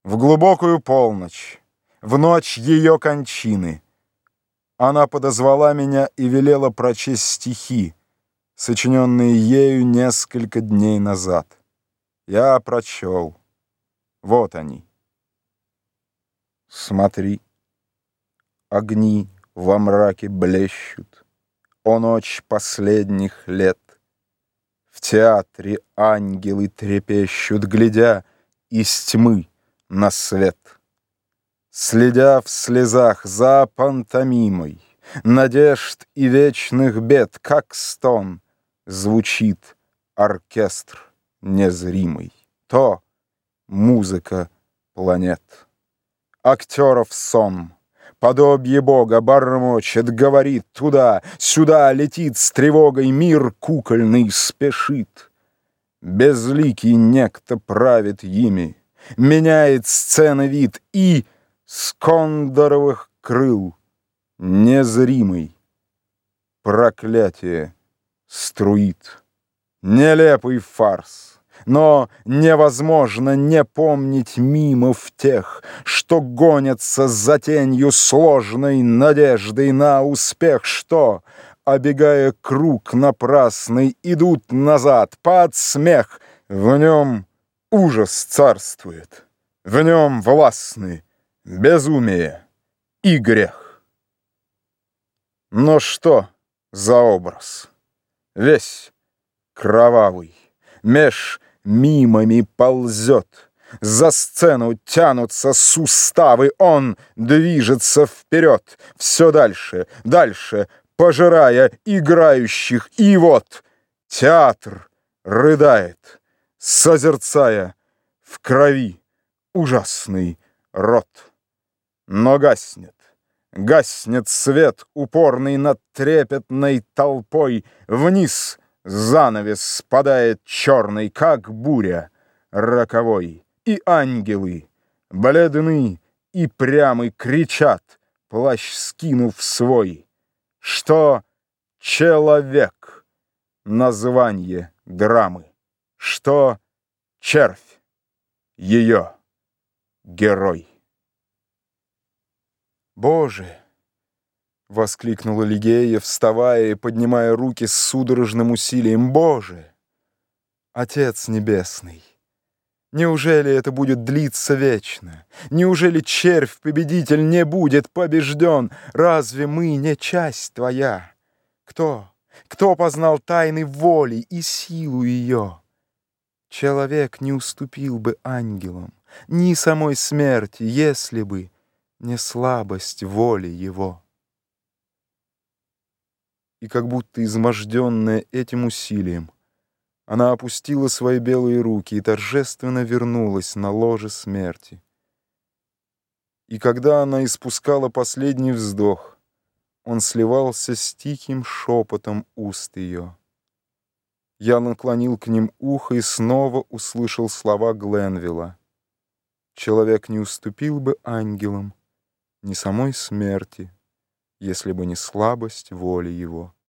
В глубокую полночь, в ночь ее кончины, она подозвала меня и велела прочесть стихи, сочиненные ею несколько дней назад. Я прочел. Вот они. Смотри, огни во мраке блещут, о ночь последних лет. В театре ангелы трепещут, глядя из тьмы на свет. Следя в слезах за пантомимой надежд и вечных бед, как стон, звучит оркестр незримый. То музыка планет. Актеров сон, подобие Бога, бормочет, говорит туда-сюда, летит с тревогой, мир кукольный спешит. Безликий некто правит ими, меняет сцены вид и с кондоровых крыл незримый проклятие струит. Нелепый фарс, но невозможно не помнить мимов тех, что гонятся за тенью сложной надеждой на успех, что, обегая круг напрасный, идут назад под смех. В нем ужас царствует, в нем властны безумие и грех. Но что за образ? Весь кровавый, меж мимами ползет, за сцену тянутся суставы, он движется вперед, все дальше, дальше, пожирая играющих, и вот театр рыдает, созерцая в крови ужасный рот. Но гаснет свет, упорный над трепетной толпой, вниз занавес спадает черный, как буря роковой, и ангелы, бледны и прямы, кричат, плащ скинув свой, что человек — название драмы, что червь — ее герой. «Боже!» — воскликнула Лигея, вставая и поднимая руки с судорожным усилием. «Боже! Отец Небесный! Неужели это будет длиться вечно? Неужели червь-победитель не будет побежден? Разве мы не часть Твоя? Кто познал тайны воли и силу ее? Человек не уступил бы ангелам, ни самой смерти, если бы не слабость воли его». И как будто изможденная этим усилием, она опустила свои белые руки и торжественно вернулась на ложе смерти. И когда она испускала последний вздох, он сливался с тихим шепотом уст ее. Я наклонил к ним ухо и снова услышал слова Гленвилла. Человек не уступил бы ангелам, ни самой смерти, если бы не слабость воли его.